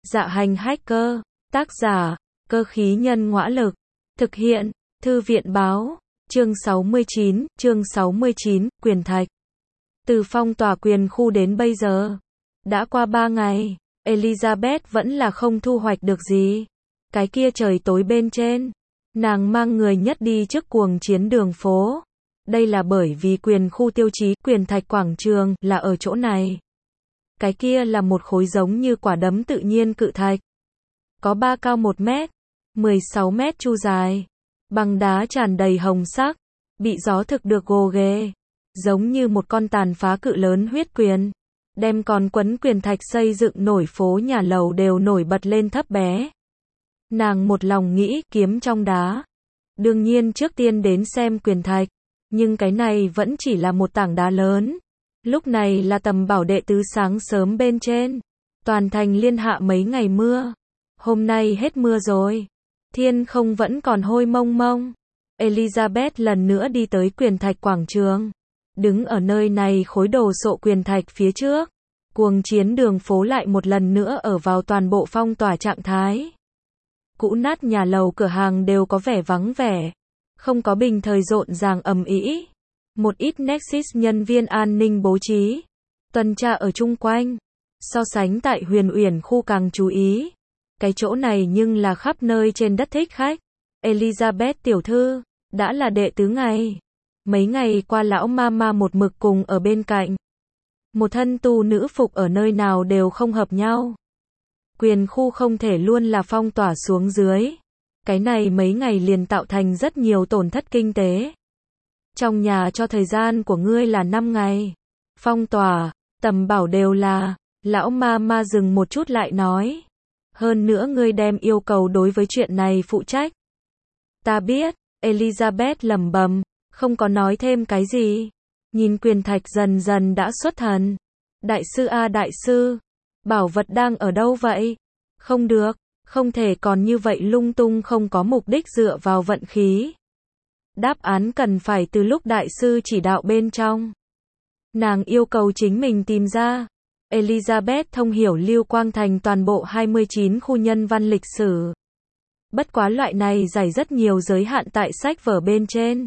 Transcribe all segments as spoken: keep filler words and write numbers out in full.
Dạ hành hacker, tác giả, cơ khí nhân ngõa lực, thực hiện, thư viện báo, chương sáu mươi chín, chương sáu mươi chín, quyền thạch. Từ phong tỏa quyền khu đến bây giờ, đã qua ba ngày, Elizabeth vẫn là không thu hoạch được gì. Cái kia trời tối bên trên, nàng mang người nhất đi trước cuồng chiến đường phố. Đây là bởi vì quyền khu tiêu chí, quyền thạch quảng trường, là ở chỗ này. Cái kia là một khối giống như quả đấm tự nhiên cự thạch. Có ba cao một mét, mười sáu mét chu dài. Bằng đá tràn đầy hồng sắc, bị gió thực được gồ ghề. Giống như một con tàn phá cự lớn huyết quyền. Đem còn quấn quyền thạch xây dựng nổi phố nhà lầu đều nổi bật lên thấp bé. Nàng một lòng nghĩ kiếm trong đá. Đương nhiên trước tiên đến xem quyền thạch. Nhưng cái này vẫn chỉ là một tảng đá lớn. Lúc này là tầm bảo đệ tứ sáng sớm bên trên. Toàn thành liên hạ mấy ngày mưa. Hôm nay hết mưa rồi. Thiên không vẫn còn hôi mông mông. Elizabeth lần nữa đi tới quyền thạch quảng trường. Đứng ở nơi này khối đồ sộ quyền thạch phía trước. Cuồng chiến đường phố lại một lần nữa ở vào toàn bộ phong tỏa trạng thái. Cũ nát nhà lầu cửa hàng đều có vẻ vắng vẻ. Không có bình thời rộn ràng ầm ĩ. Một ít Nexus nhân viên an ninh bố trí. Tuần tra ở chung quanh. So sánh tại Huyền Uyển khu càng chú ý. Cái chỗ này nhưng là khắp nơi trên đất thích khách. Elizabeth tiểu thư, đã là đệ tứ ngày. Mấy ngày qua lão mama một mực cùng ở bên cạnh. Một thân tu nữ phục ở nơi nào đều không hợp nhau. Quyền khu không thể luôn là phong tỏa xuống dưới. Cái này mấy ngày liền tạo thành rất nhiều tổn thất kinh tế. Trong nhà cho thời gian của ngươi là năm ngày. Phong tỏa, tầm bảo đều là, lão mama dừng một chút lại nói. Hơn nữa ngươi đem yêu cầu đối với chuyện này phụ trách. Ta biết, Elizabeth lẩm bẩm, không có nói thêm cái gì. Nhìn quyền thạch dần dần đã xuất thần. Đại sư a đại sư, bảo vật đang ở đâu vậy? Không được, không thể còn như vậy lung tung không có mục đích dựa vào vận khí. Đáp án cần phải từ lúc đại sư chỉ đạo bên trong. Nàng yêu cầu chính mình tìm ra. Elizabeth thông hiểu Lưu Quang Thành toàn bộ hai mươi chín khu nhân văn lịch sử. Bất quá loại này giải rất nhiều giới hạn tại sách vở bên trên.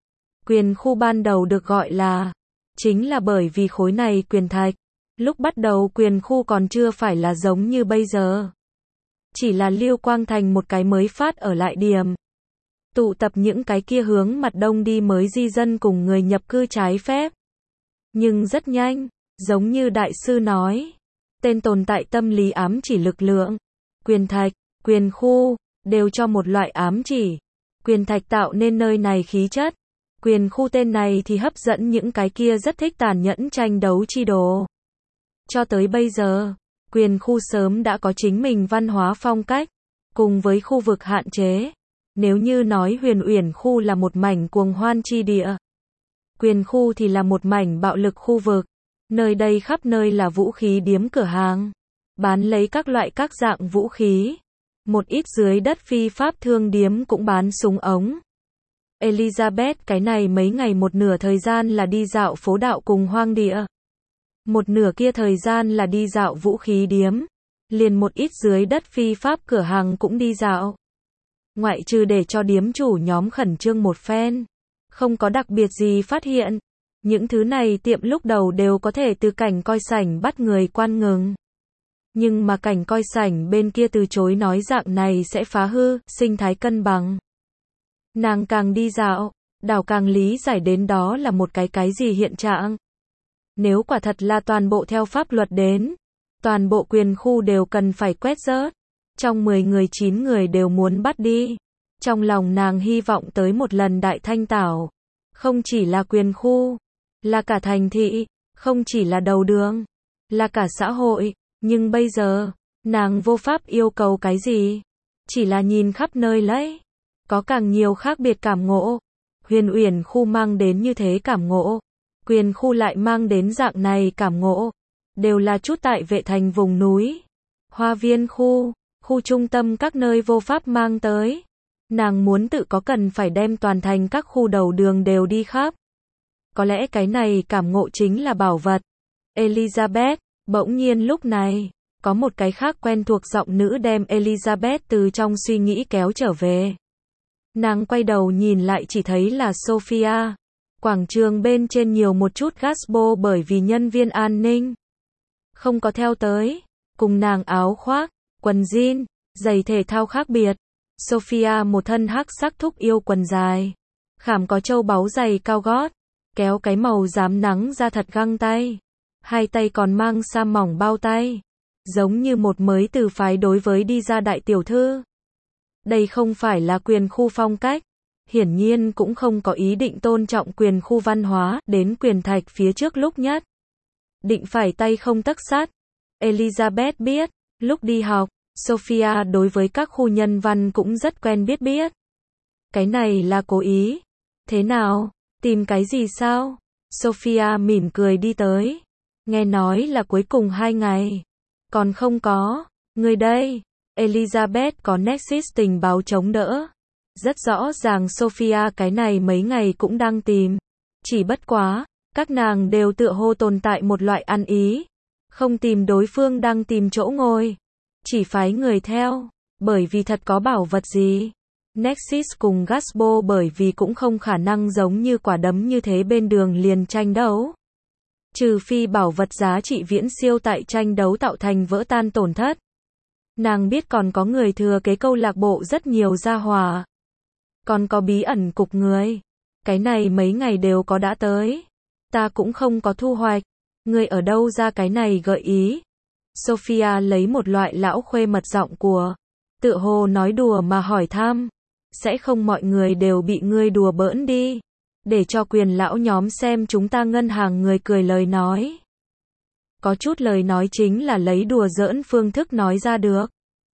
Quyền khu ban đầu được gọi là, chính là bởi vì khối này quyền thạch. Lúc bắt đầu quyền khu còn chưa phải là giống như bây giờ. Chỉ là Lưu Quang Thành một cái mới phát ở lại điểm. Tụ tập những cái kia hướng mặt đông đi mới di dân cùng người nhập cư trái phép. Nhưng rất nhanh, giống như đại sư nói, tên tồn tại tâm lý ám chỉ lực lượng, quyền thạch, quyền khu, đều cho một loại ám chỉ. Quyền thạch tạo nên nơi này khí chất. Quyền khu tên này thì hấp dẫn những cái kia rất thích tàn nhẫn tranh đấu chi đồ. Cho tới bây giờ, quyền khu sớm đã có chính mình văn hóa phong cách, cùng với khu vực hạn chế. Nếu như nói Huyền Uyển khu là một mảnh cuồng hoan chi địa, quyền khu thì là một mảnh bạo lực khu vực. Nơi đây khắp nơi là vũ khí điếm cửa hàng, bán lấy các loại các dạng vũ khí. Một ít dưới đất phi pháp thương điếm cũng bán súng ống. Elizabeth cái này mấy ngày một nửa thời gian là đi dạo phố đạo cùng hoang địa. Một nửa kia thời gian là đi dạo vũ khí điếm. Liền một ít dưới đất phi pháp cửa hàng cũng đi dạo. Ngoại trừ để cho điếm chủ nhóm khẩn trương một phen. Không có đặc biệt gì phát hiện. Những thứ này tiệm lúc đầu đều có thể từ cảnh coi sảnh bắt người quan ngừng. Nhưng mà cảnh coi sảnh bên kia từ chối nói dạng này sẽ phá hư sinh thái cân bằng. Nàng càng đi dạo, đảo càng lý giải đến đó là một cái cái gì hiện trạng. Nếu quả thật là toàn bộ theo pháp luật đến, toàn bộ quyền khu đều cần phải quét rớt. Trong mười người chín người đều muốn bắt đi. Trong lòng nàng hy vọng tới một lần đại thanh tảo. Không chỉ là quyền khu, là cả thành thị, không chỉ là đầu đường, là cả xã hội. Nhưng bây giờ, nàng vô pháp yêu cầu cái gì. Chỉ là nhìn khắp nơi lấy. Có càng nhiều khác biệt cảm ngộ. Huyền Uyển khu mang đến như thế cảm ngộ. Quyền khu lại mang đến dạng này cảm ngộ. Đều là chút tại vệ thành vùng núi. Hoa viên khu, khu trung tâm các nơi vô pháp mang tới. Nàng muốn tự có cần phải đem toàn thành các khu đầu đường đều đi khắp. Có lẽ cái này cảm ngộ chính là bảo vật. Elizabeth, bỗng nhiên lúc này, Có một cái khác quen thuộc giọng nữ đem Elizabeth từ trong suy nghĩ kéo trở về. Nàng quay đầu nhìn lại chỉ thấy là Sophia. Quảng trường bên trên nhiều một chút gazebo bởi vì nhân viên an ninh không có theo tới. Cùng nàng áo khoác, quần jean, giày thể thao khác biệt. Sophia một thân hắc sắc thúc yêu quần dài, khảm có châu báu giày cao gót, kéo cái màu rám nắng ra thật găng tay. Hai tay còn mang sa mỏng bao tay, giống như một mới từ phái đối với đi ra đại tiểu thư. Đây không phải là quyền khu phong cách, hiển nhiên cũng không có ý định tôn trọng quyền khu văn hóa, đến quyền thạch phía trước lúc nhất. Định phải tay không tấc sắt. Elizabeth biết, lúc đi học, Sophia đối với các khu nhân văn cũng rất quen biết biết. Cái này là cố ý. Thế nào, tìm cái gì sao? Sophia mỉm cười đi tới. Nghe nói là cuối cùng hai ngày. Còn không có, người đây. Elizabeth có Nexus tình báo chống đỡ. Rất rõ ràng Sophia cái này mấy ngày cũng đang tìm. Chỉ bất quá, các nàng đều tựa hồ tồn tại một loại ăn ý. Không tìm đối phương đang tìm chỗ ngồi. Chỉ phái người theo. Bởi vì thật có bảo vật gì. Nexus cùng Gasbo bởi vì cũng không khả năng giống như quả đấm như thế bên đường liền tranh đấu. Trừ phi bảo vật giá trị viễn siêu tại tranh đấu tạo thành vỡ tan tổn thất. Nàng biết còn có người thừa kế câu lạc bộ rất nhiều gia hỏa. Còn có bí ẩn cục người. Cái này mấy ngày đều có đã tới. Ta cũng không có thu hoạch. Người ở đâu ra cái này gợi ý. Sophia lấy một loại lão khuê mật giọng của. Tựa hồ nói đùa mà hỏi thăm. Sẽ không mọi người đều bị ngươi đùa bỡn đi. Để cho quyền lão nhóm xem chúng ta ngân hàng người cười lời nói. Có chút lời nói chính là lấy đùa giỡn phương thức nói ra được.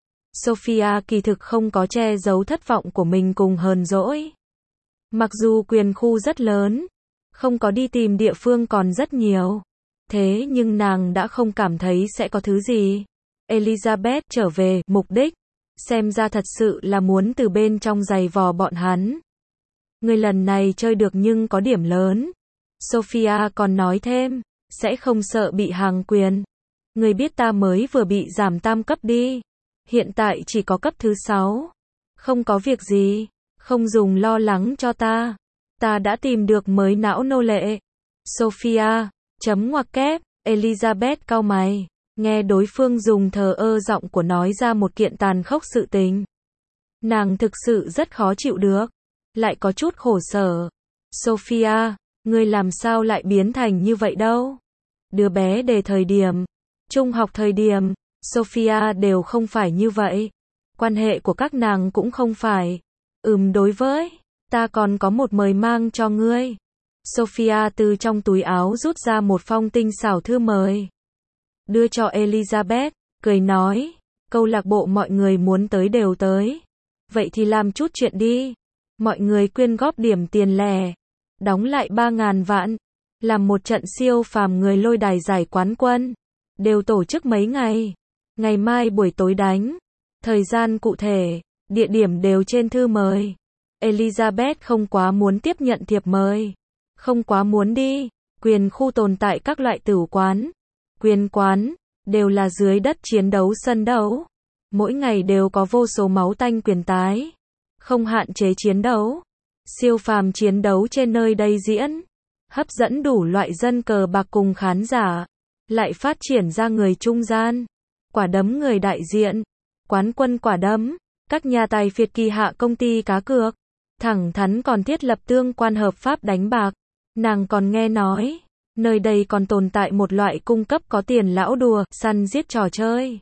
Sophia kỳ thực không có che giấu thất vọng của mình cùng hờn dỗi. Mặc dù quyền khu rất lớn, không có đi tìm địa phương còn rất nhiều. Thế nhưng nàng đã không cảm thấy sẽ có thứ gì. Elizabeth trở về, mục đích. Xem ra thật sự là muốn từ bên trong giày vò bọn hắn. Người lần này chơi được nhưng có điểm lớn. Sophia còn nói thêm, sẽ không sợ bị hàng quyền. Người biết ta mới vừa bị giảm tam cấp đi. Hiện tại chỉ có cấp thứ sáu. Không có việc gì, không dùng lo lắng cho ta. Ta đã tìm được mới não nô lệ. Sophia, chấm ngoặc kép, Elizabeth cau mày. Nghe đối phương dùng thờ ơ giọng của nói ra một kiện tàn khốc sự tình. Nàng thực sự rất khó chịu được. Lại có chút khổ sở. Sophia, ngươi làm sao lại biến thành như vậy đâu? Đứa bé đề thời điểm, trung học thời điểm, Sophia đều không phải như vậy. Quan hệ của các nàng cũng không phải. Ừm đối với, ta còn có một mời mang cho ngươi. Sophia từ trong túi áo rút ra một phong tinh xảo thư mời. Đưa cho Elizabeth, cười nói, câu lạc bộ mọi người muốn tới đều tới. Vậy thì làm chút chuyện đi. Mọi người quyên góp điểm tiền lẻ. Đóng lại ba ngàn vạn. Làm một trận siêu phàm người lôi đài giải quán quân. Đều tổ chức mấy ngày. Ngày mai buổi tối đánh. Thời gian cụ thể, địa điểm đều trên thư mời. Elizabeth không quá muốn tiếp nhận thiệp mời. Không quá muốn đi. Quyền khu tồn tại các loại tửu quán. Quyền quán, đều là dưới đất chiến đấu sân đấu. Mỗi ngày đều có vô số máu tanh quyền tái. Không hạn chế chiến đấu. Siêu phàm chiến đấu trên nơi đây diễn. Hấp dẫn đủ loại dân cờ bạc cùng khán giả. Lại phát triển ra người trung gian. Quả đấm người đại diện. Quán quân quả đấm. Các nhà tài phiệt kỳ hạ công ty cá cược. Thẳng thắn còn thiết lập tương quan hợp pháp đánh bạc. Nàng còn nghe nói. Nơi đây còn tồn tại một loại cung cấp có tiền lão đùa, săn giết trò chơi.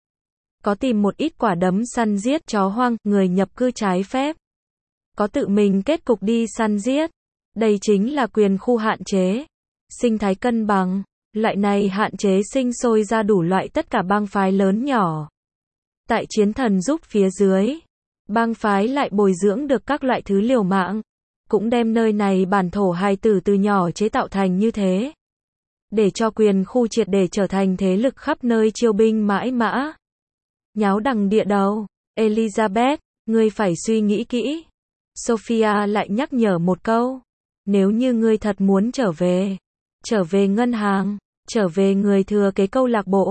Có tìm một ít quả đấm săn giết chó hoang, người nhập cư trái phép. Có tự mình kết cục đi săn giết. Đây chính là quyền khu hạn chế. Sinh thái cân bằng. Loại này hạn chế sinh sôi ra đủ loại tất cả bang phái lớn nhỏ. Tại chiến thần giúp phía dưới. Bang phái lại bồi dưỡng được các loại thứ liều mạng. Cũng đem nơi này bản thổ hài tử từ nhỏ chế tạo thành như thế. Để cho quyền khu triệt để trở thành thế lực khắp nơi chiêu binh mãi mã. Nháo đằng địa đầu. Elizabeth, ngươi phải suy nghĩ kỹ. Sophia lại nhắc nhở một câu. Nếu như ngươi thật muốn trở về. Trở về ngân hàng. Trở về người thừa kế câu lạc bộ.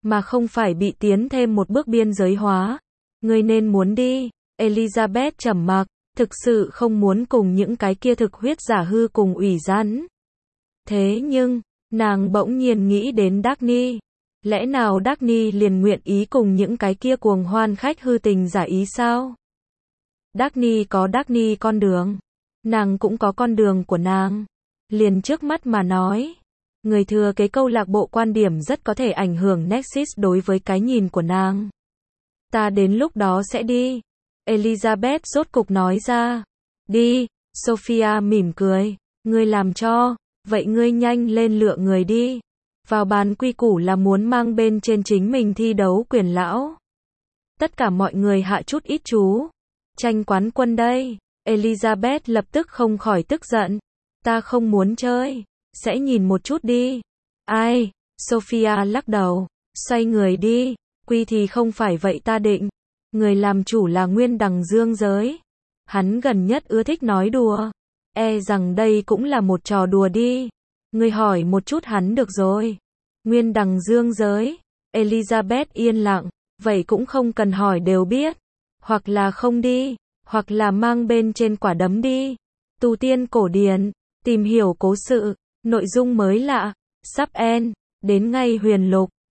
mà không phải bị tiến thêm một bước biên giới hóa. Ngươi nên muốn đi. Elizabeth trầm mặc, thực sự không muốn cùng những cái kia thực huyết giả hư cùng ủy rắn. Thế nhưng, nàng bỗng nhiên nghĩ đến Dagny. Lẽ nào Dagny liền nguyện ý cùng những cái kia cuồng hoan khách hư tình giả ý sao? Dagny có Dagny con đường. Nàng cũng có con đường của nàng. Liền trước mắt mà nói. Người thừa kế câu lạc bộ quan điểm rất có thể ảnh hưởng Nexus đối với cái nhìn của nàng. Ta đến lúc đó sẽ đi. Elizabeth rốt cục nói ra. Đi, Sophia mỉm cười. Ngươi làm cho, vậy ngươi nhanh lên lựa người đi. Vào bàn quy củ là muốn mang bên trên chính mình thi đấu quyền lão. Tất cả mọi người hạ chút ít chú. Tranh quán quân đây. Elizabeth lập tức không khỏi tức giận. Ta không muốn chơi. Sẽ nhìn một chút đi. Ai? Sophia lắc đầu. Xoay người đi. Quy thì không phải vậy ta định. Người làm chủ là Nguyên Đằng Dương Giới. Hắn gần nhất ưa thích nói đùa. E rằng đây cũng là một trò đùa đi. Người hỏi một chút hắn được rồi. Nguyên Đằng Dương Giới. Elizabeth yên lặng. Vậy cũng không cần hỏi đều biết. Hoặc là không đi. Hoặc là mang bên trên quả đấm đi. Tu tiên cổ điển. Tìm hiểu cố sự. Nội dung mới lạ. Sắp end. Đến ngay huyền lục.